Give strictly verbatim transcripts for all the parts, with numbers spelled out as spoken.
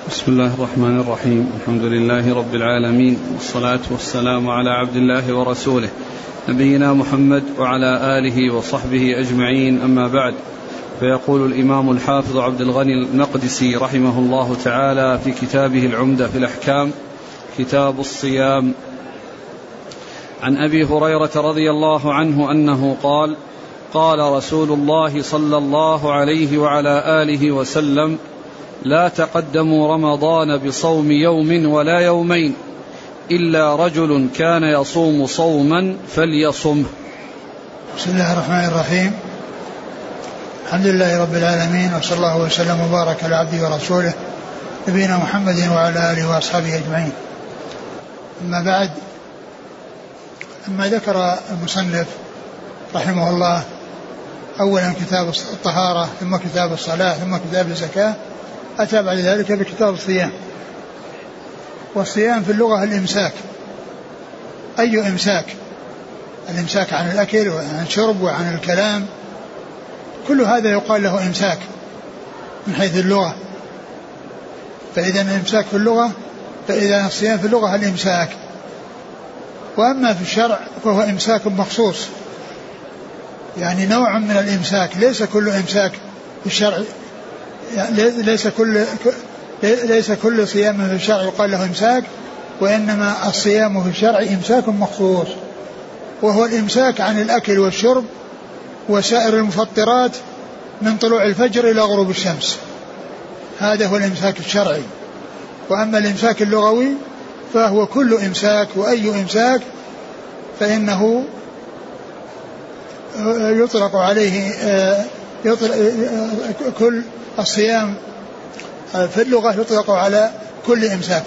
بسم الله الرحمن الرحيم. الحمد لله رب العالمين، والصلاة والسلام على عبد الله ورسوله نبينا محمد وعلى آله وصحبه أجمعين، أما بعد. فيقول الإمام الحافظ عبد الغني المقدسي رحمه الله تعالى في كتابه العمدة في الأحكام، كتاب الصيام، عن أبي هريرة رضي الله عنه أنه قال: قال رسول الله صلى الله عليه وعلى آله وسلم: لا تقدموا رمضان بصوم يوم ولا يومين إلا رجل كان يصوم صوما فليصمه. بسم الله الرحمن الرحيم. الحمد لله رب العالمين، وصلى الله وسلم وبارك على عبده ورسوله نبينا محمد وعلى آله وأصحابه أجمعين. أما بعد، أما ذكر المصنف رحمه الله أولا كتاب الطهارة، ثم كتاب الصلاة، ثم كتاب الزكاة، أتى بعد ذلك بكتاب الصيام. والصيام في اللغة الإمساك. أي إمساك؟ الإمساك عن الأكل وعن الشرب وعن الكلام، كل هذا يقال له إمساك من حيث اللغة. فإذا الإمساك في اللغة، فإذا الصيام في اللغة الإمساك. وأما في الشرع فهو إمساك مخصوص، يعني نوع من الإمساك، ليس كل إمساك في الشرع، يعني ليس كل ليس كل صيام في الشرع يقال له إمساك، وإنما الصيام في الشرع إمساك مخصوص، وهو الإمساك عن الأكل والشرب وسائر المفطرات من طلوع الفجر إلى غروب الشمس. هذا هو الإمساك الشرعي. وأما الإمساك اللغوي فهو كل إمساك، وأي إمساك فإنه يطلق عليه يطلق كل الصيام في اللغة يطلق على كل إمساك.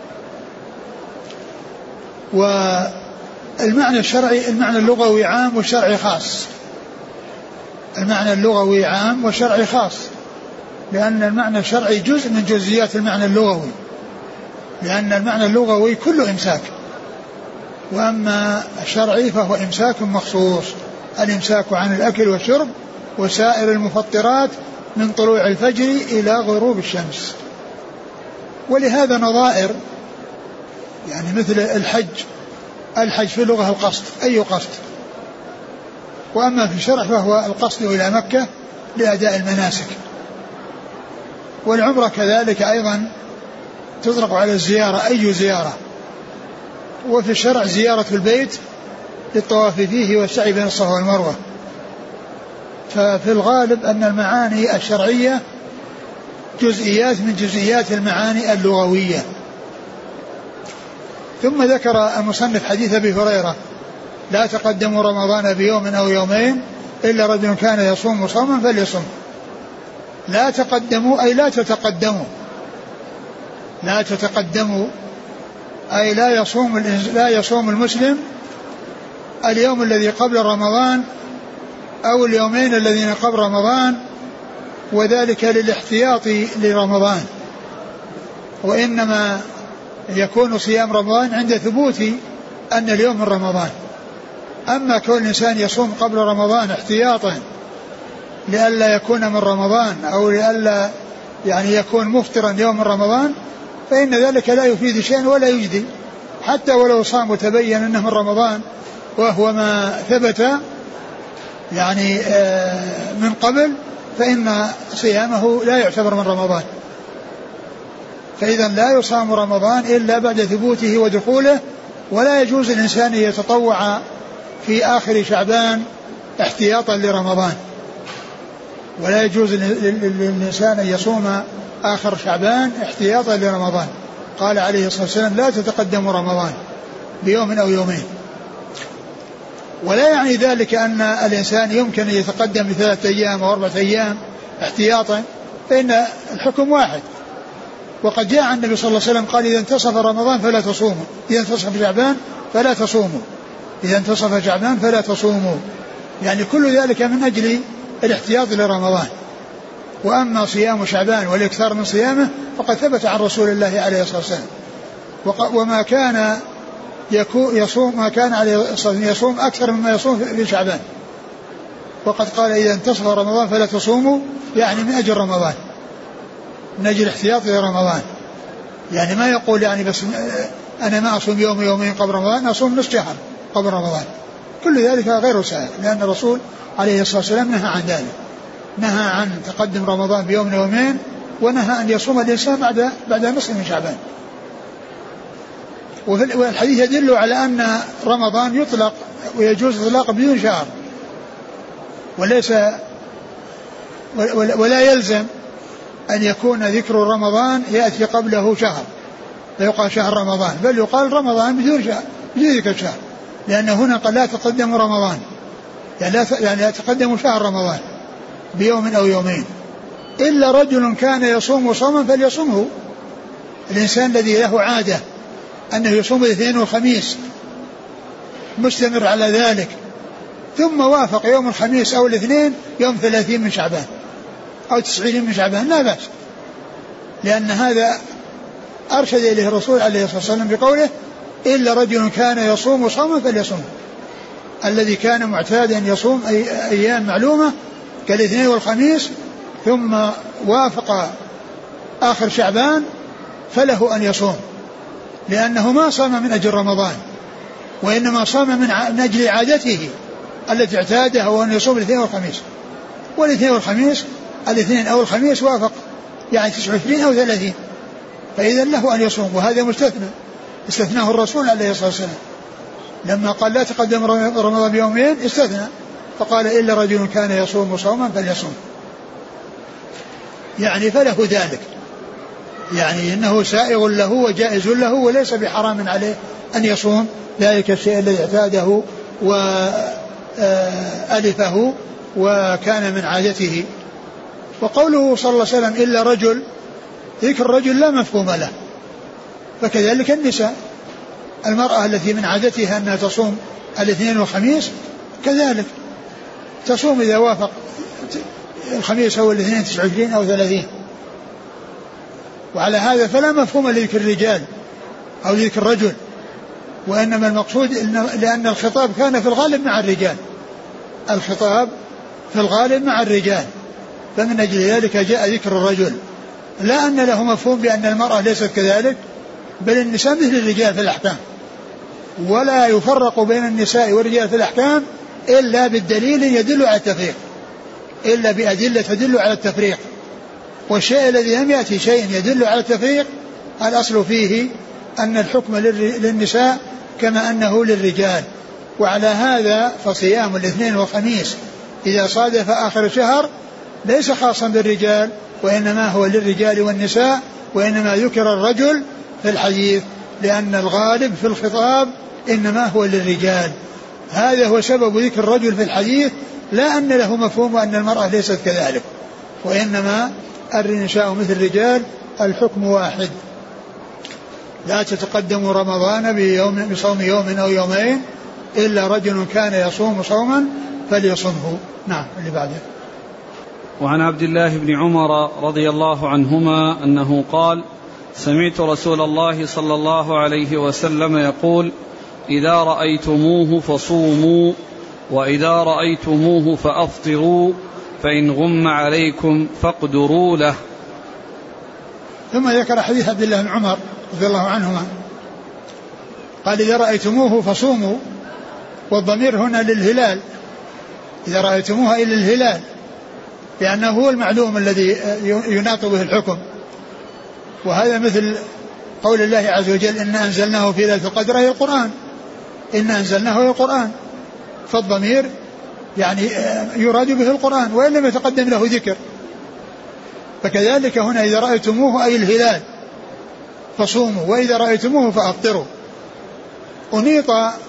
والمعنى الشرعي، المعنى اللغوي عام والشرعي خاص. المعنى اللغوي عام والشرعي خاص، لأن المعنى الشرعي جزء من جزئيات المعنى اللغوي، لأن المعنى اللغوي كله إمساك، وأما الشرعي فهو إمساك مخصوص، الإمساك عن الأكل والشرب وسائر المفطرات من طلوع الفجر إلى غروب الشمس. ولهذا نظائر، يعني مثل الحج. الحج في اللغة القصد، أي قصد. وأما في الشرع فهو القصد إلى مكة لأداء المناسك. والعمرة كذلك أيضا تطلق على الزيارة، أي زيارة. وفي الشرع زيارة البيت للطواف فيه والسعي بين الصفا والمروة. ففي الغالب أن المعاني الشرعية جزئيات من جزئيات المعاني اللغوية. ثم ذكر المصنف حديث أبي هريرة: لا تقدموا رمضان بيوم أو يومين إلا رجل كان يصوم صوما فليصم. لا تقدموا أي لا تتقدموا، لا تتقدموا أي لا يصوم لا يصوم المسلم اليوم الذي قبل رمضان أو اليومين الذين قبل رمضان، وذلك للاحتياط لرمضان. وإنما يكون صيام رمضان عند ثبوت أن اليوم من رمضان. أما كون الإنسان يصوم قبل رمضان احتياطا لئلا يكون من رمضان أو لئلا يعني يكون مفطرا يوم من رمضان، فإن ذلك لا يفيد شيئا ولا يجدي، حتى ولو صام وتبين أنه من رمضان وهو ما ثبت يعني من قبل، فإن صيامه لا يعتبر من رمضان. فإذا لا يصام رمضان إلا بعد ثبوته ودخوله، ولا يجوز الإنسان يتطوع في آخر شعبان احتياطا لرمضان، ولا يجوز للإنسان أن يصوم آخر شعبان احتياطا لرمضان. قال عليه الصلاة والسلام: لا تتقدموا رمضان بيوم أو يومين. ولا يعني ذلك أن الإنسان يمكن أن يتقدم بثلاثة أيام أو أربعة أيام احتياطا، فإن الحكم واحد. وقد جاء عن النبي صلى الله عليه وسلم قال: إذا انتصف رمضان فلا تصوموا، إذا انتصف شعبان فلا تصوموا، إذا انتصف شعبان فلا تصوموا، يعني كل ذلك من أجل الاحتياط لرمضان. وأما صيام شعبان والإكثار من صيامه فقد ثبت عن رسول الله عليه الصلاة والسلام. وما كان يصوم ما كان عليه يصوم أكثر مما يصوم في شعبان. وقد قال: إذا انتصف رمضان فلا تصوموا، يعني من أجل رمضان، من أجل احتياط لرمضان. يعني ما يقول يعني بس أنا ما أصوم يوم يومين قبل رمضان، أصوم نصف شهر قبل رمضان، كل ذلك غير سائغ، لأن الرسول عليه الصلاة والسلام نهى عن ذلك، نهى عن تقدم رمضان بيوم يومين، ونهى أن يصوم الإنسان بعد بعد نصف من شعبان. والحديث يدل على أن رمضان يطلق ويجوز إطلاق بدون شهر، وليس ولا يلزم أن يكون ذكر رمضان يأتي قبله شهر فيقال شهر رمضان، بل يقال رمضان بدون شهر بدون ذكر شهر، لأن هنا قد لا تقدم رمضان، يعني لا يعني لا تقدم شهر رمضان بيوم أو يومين، إلا رجل كان يصوم صوما فليصومه. الإنسان الذي له عادة أنه يصوم الاثنين والخميس مستمر على ذلك، ثم وافق يوم الخميس أو الاثنين يوم ثلاثين من شعبان أو تسعين من شعبان لا بأس، لأن هذا أرشد إليه الرسول عليه الصلاة والسلام بقوله إلا رجل كان يصوم صوما فليصوم. الذي كان معتادا يصوم أي أيام معلومة كالاثنين والخميس ثم وافق آخر شعبان فله أن يصوم، لأنه ما صام من أجل رمضان، وإنما صام من أجل عادته التي اعتادها وأن يصوم الاثنين والخميس، والاثنين والخميس الاثنين أو الخميس وافق يعني تسعة وعشرين أو ثلاثين، فإذا له أن يصوم، وهذا مستثنى استثناه الرسول عليه الصلاة والسلام لما قال لا تقدم رمضان بيومين، استثنى فقال إلا رجل كان يصوم صوما فليصوم، يعني فله ذلك، يعني إنه سائغ له وجائز له وليس بحرام عليه أن يصوم ذلك الشيء الذي اعتاده وألفه وكان من عادته. وقوله صلى الله عليه وسلم إلا رجل، ذكر الرجل لا مفهوم له، فكذلك النساء، المرأة التي من عادتها أنها تصوم الاثنين والخميس كذلك تصوم إذا وافق الخميس أو الاثنين تسعة وعشرين أو ثلاثين، وعلى هذا فلا مفهوم لذكر الرجال أو لذكر الرجل، وإنما المقصود لأن الخطاب كان في الغالب مع الرجال، الخطاب في الغالب مع الرجال، فمن أجل ذلك جاء ذكر الرجل، لا أن له مفهوم بأن المرأة ليست كذلك، بل النساء مثل الرجال في الأحكام، ولا يفرق بين النساء والرجال في الأحكام إلا بالدليل يدل على التفريق، إلا بأدلة تدل على التفريق، والشيء الذي لم يأتي شيء يدل على التفريق الأصل فيه أن الحكم للنساء كما أنه للرجال. وعلى هذا فصيام الاثنين والخميس إذا صادف آخر شهر ليس خاصا بالرجال، وإنما هو للرجال والنساء، وإنما ذكر الرجل في الحديث لأن الغالب في الخطاب إنما هو للرجال، هذا هو سبب ذكر الرجل في الحديث، لا أن له مفهوم أن المرأة ليست كذلك، وإنما النساء مثل الرجال، الحكم واحد. لا تتقدم رمضان بيوم بصوم يوم أو يومين إلا رجل كان يصوم صوما فليصمه. نعم اللي بعده. وعن عبد الله بن عمر رضي الله عنهما أنه قال سمعت رسول الله صلى الله عليه وسلم يقول إذا رأيتموه فصوموا وإذا رأيتموه فأفطروا فإن غم عليكم فاقدروا له. ثم ذكر حديث عبد الله بن عمر رضي الله عنهما قال إذا رأيتموه فصوموا، والضمير هنا للهلال، إذا رأيتموها إلى الهلال، لأنه هو المعلوم الذي يناط به الحكم، وهذا مثل قول الله عز وجل إن أنزلناه في ليلة القدر هي القرآن، إن أنزلناه هي القرآن، فالضمير يعني يراد به القرآن وإن لم يتقدم له ذكر. فكذلك هنا إذا رأيتموه أي الهلال فصوموا وإذا رأيتموه فأفطروا. أنيط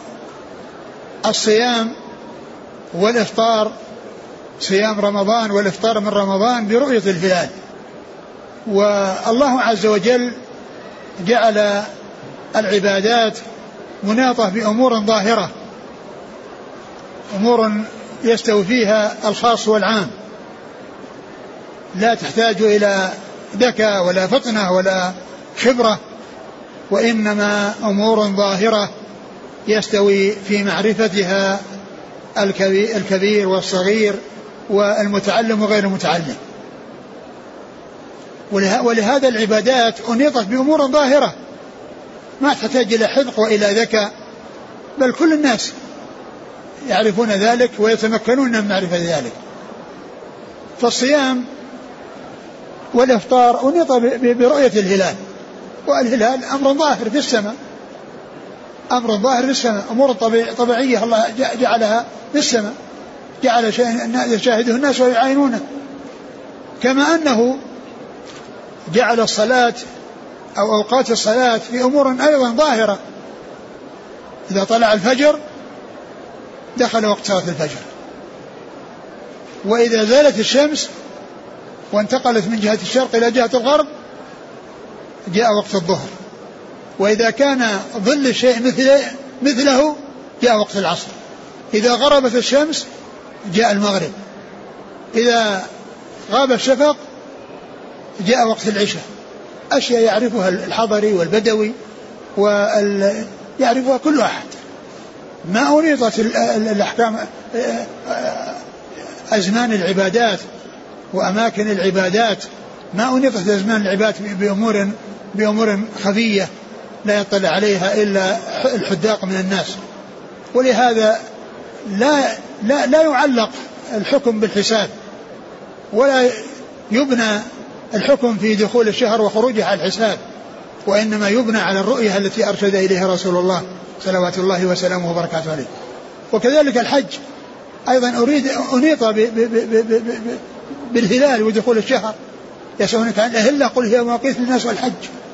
الصيام والإفطار، صيام رمضان والإفطار من رمضان برؤية الهلال، والله عز وجل جعل العبادات مناطة بأمور ظاهرة، أمور يستوي فيها الخاص والعام، لا تحتاج إلى ذكاء ولا فطنة ولا خبرة، وإنما أمور ظاهرة يستوي في معرفتها الكبير والصغير والمتعلم وغير المتعلم. ولهذا العبادات أنيطت بأمور ظاهرة ما تحتاج إلى حذق وإلى ذكاء، بل كل الناس يعرفون ذلك ويتمكنون من معرفة ذلك. فالصيام والإفطار أنيط برؤية الهلال، والهلال أمر ظاهر في السماء، أمر ظاهر في السماء، أمور طبيعية الله جعلها في السماء، جعل شيء يشاهده الناس ويعاينونه. كما أنه جعل الصلاة أو أوقات الصلاة في أمور أيضا ظاهرة، إذا طلع الفجر دخل وقت صلاة الفجر، وإذا زالت الشمس وانتقلت من جهة الشرق إلى جهة الغرب جاء وقت الظهر، وإذا كان ظل الشيء مثله, مثله جاء وقت العصر، إذا غربت الشمس جاء المغرب، إذا غاب الشفق جاء وقت العشاء. أشياء يعرفها الحضري والبدوي ويعرفها كل أحد. ما أنيطت الأحكام أزمان العبادات وأماكن العبادات، ما أنيطت أزمان العبادات بأمور بأمور خفية لا يطلع عليها إلا الحداق من الناس. ولهذا لا لا لا يعلق الحكم بالحساب، ولا يبنى الحكم في دخول الشهر وخروجه على الحساب، وإنما يبنى على الرؤية التي أرشد إليها رسول الله صلوات الله وسلامه وبركاته عليه. وكذلك الحج أيضا أريد أنيط بالهلال ودخول الشهر، يسألونك عن الأهلة قل هي مواقيت للناس والحج.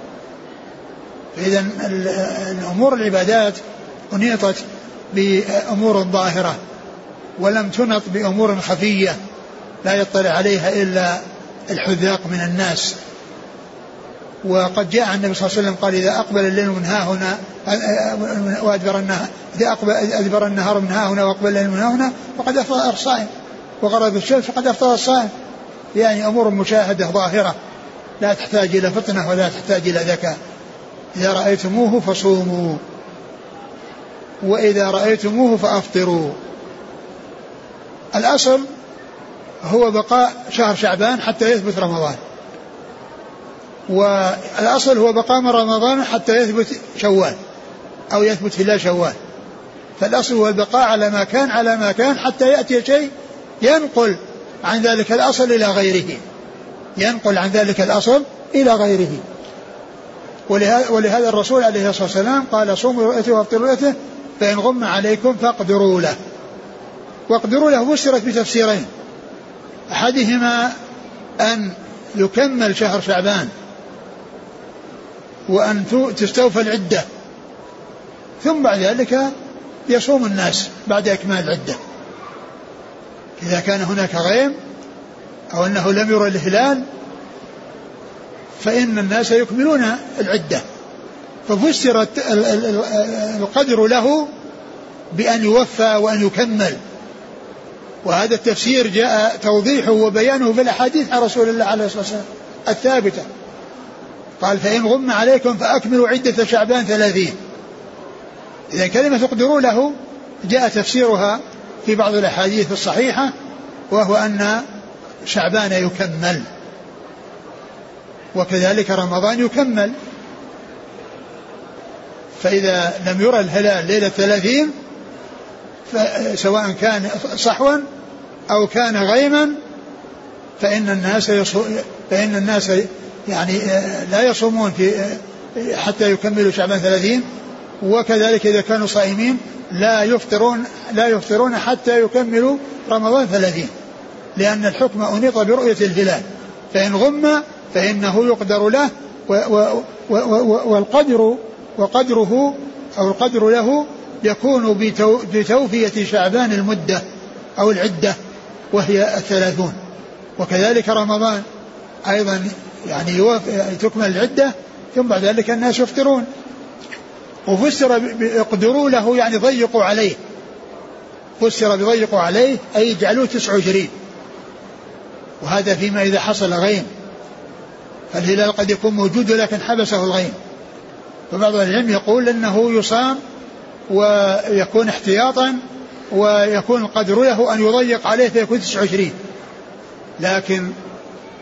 فإذا الأمور العبادات أنيطت بأمور ظاهرة ولم تنط بأمور خفية لا يطلع عليها إلا الحذاق من الناس. وقد جاء النبي صلى الله عليه وسلم قال إذا أقبل الليل من ها هنا وأدبر النهار، إذا أدبر النهار من ها هنا وأقبل الليل من ها هنا فقد أفطر الصائم، وغرب الشمس فقد أفطر الصائم. يعني أمور مشاهدة ظاهرة لا تحتاج إلى فطنة ولا تحتاج إلى ذكاء. إذا رأيتموه فصوموا وإذا رأيتموه فأفطروا. الأصل هو بقاء شهر شعبان حتى يثبت رمضان، والأصل هو بقاء من رمضان حتى يثبت شوال أو يثبت هلال شوال. فالأصل هو البقاء على ما كان على ما كان حتى يأتي شيء ينقل عن ذلك الأصل إلى غيره، ينقل عن ذلك الأصل إلى غيره. ولهذا, ولهذا الرسول عليه الصلاة والسلام قال صوموا رؤيته وافطروا رؤيته فإن غم عليكم فاقدروا له. واقدروا له فسرت بتفسيرين، أحدهما أن يكمل شهر شعبان وأن تستوفى العدة ثم بعد ذلك يصوم الناس بعد إكمال العدة. إذا كان هناك غيم أو أنه لم يرى الهلال فإن الناس يكملون العدة، ففسرت القدر له بأن يوفى وأن يكمل. وهذا التفسير جاء توضيحه وبيانه في الأحاديث عن رسول الله عليه الصلاة والسلام الثابتة. قال فإن غم عليكم فأكملوا عدة شعبان ثلاثين. إذا كلمة تقدروا له جاء تفسيرها في بعض الأحاديث الصحيحة، وهو أن شعبان يكمل، وكذلك رمضان يكمل. فإذا لم يرى الهلال ليلة ثلاثين سواء كان صحوا أو كان غيما فإن الناس يصو... فإن الناس يعني لا يصومون في حتى يكملوا شعبان ثلاثين، وكذلك إذا كانوا صائمين لا يفطرون لا يفطرون حتى يكملوا رمضان ثلاثين، لأن الحكم أنيط برؤية الهلال. فإن غم فإنه يقدر له و... و... و... و... والقدر وقدره أو القدر له يكون بتو... بتوفية شعبان المدة أو العدة وهي الثلاثون. وكذلك رمضان أيضا يعني يوف... تكمل العدة ثم بعد ذلك الناس يفطرون. وفسر بيقدروا له يعني ضيقوا عليه، فسر بضيقوا عليه أي يجعلوه تسع وعشرين، وهذا فيما إذا حصل غيم، فالهلال قد يكون موجود لكن حبسه الغيم. فبعض العلم يقول أنه يصام ويكون احتياطا ويكون القدر له أن يضيق عليه فيكون تسع وعشرين، لكن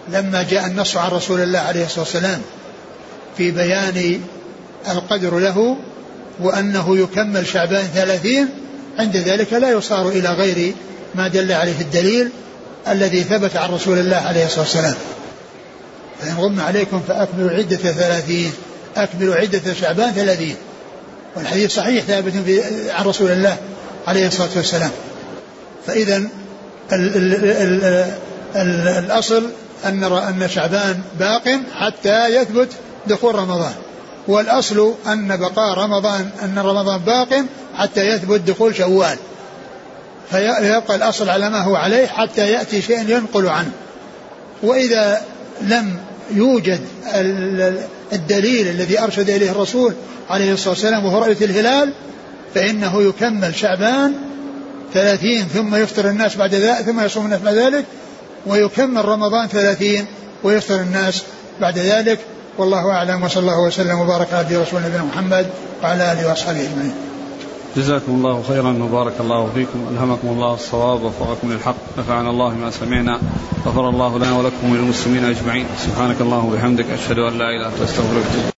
لما جاء النص عن رسول الله عليه الصلاة والسلام في بيان القدر له وأنه يكمل شعبان ثلاثين، عند ذلك لا يصار إلى غير ما دل عليه الدليل الذي ثبت عن رسول الله عليه الصلاة والسلام. فإن غم عليكم فأكملوا عدة ثلاثين، أكملوا عدة شعبان ثلاثين، والحديث صحيح ثابت عن رسول الله عليه الصلاة والسلام. فإذا ال ال ال ال الأصل أن أن شعبان باق حتى يثبت دخول رمضان، والأصل أن بقاء رمضان أن رمضان باق حتى يثبت دخول شوال، فيبقى الأصل على ما هو عليه حتى يأتي شيء ينقل عنه. وإذا لم يوجد الدليل الذي أرشد إليه الرسول عليه الصلاة والسلام وهو رؤية الهلال، فإنه يكمل شعبان ثلاثين ثم يفطر الناس بعد ذلك ثم يصوم الناس بعد ذلك، ويكمل رمضان ثلاثين ويفطر الناس بعد ذلك. والله أعلم، وصلى الله وسلم وبارك على رسول نبينا محمد وعلى آله وأصحابه أجمعين. جزاكم الله خيرا وبارك الله فيكم، ألهمكم الله الصواب ووفقكم للحق، نفعنا الله ما سمعنا، غفر الله لنا ولكم وللمسلمين أجمعين. سبحانك اللهم وبحمدك، أشهد أن لا إله إلا أنت، أستغفرك.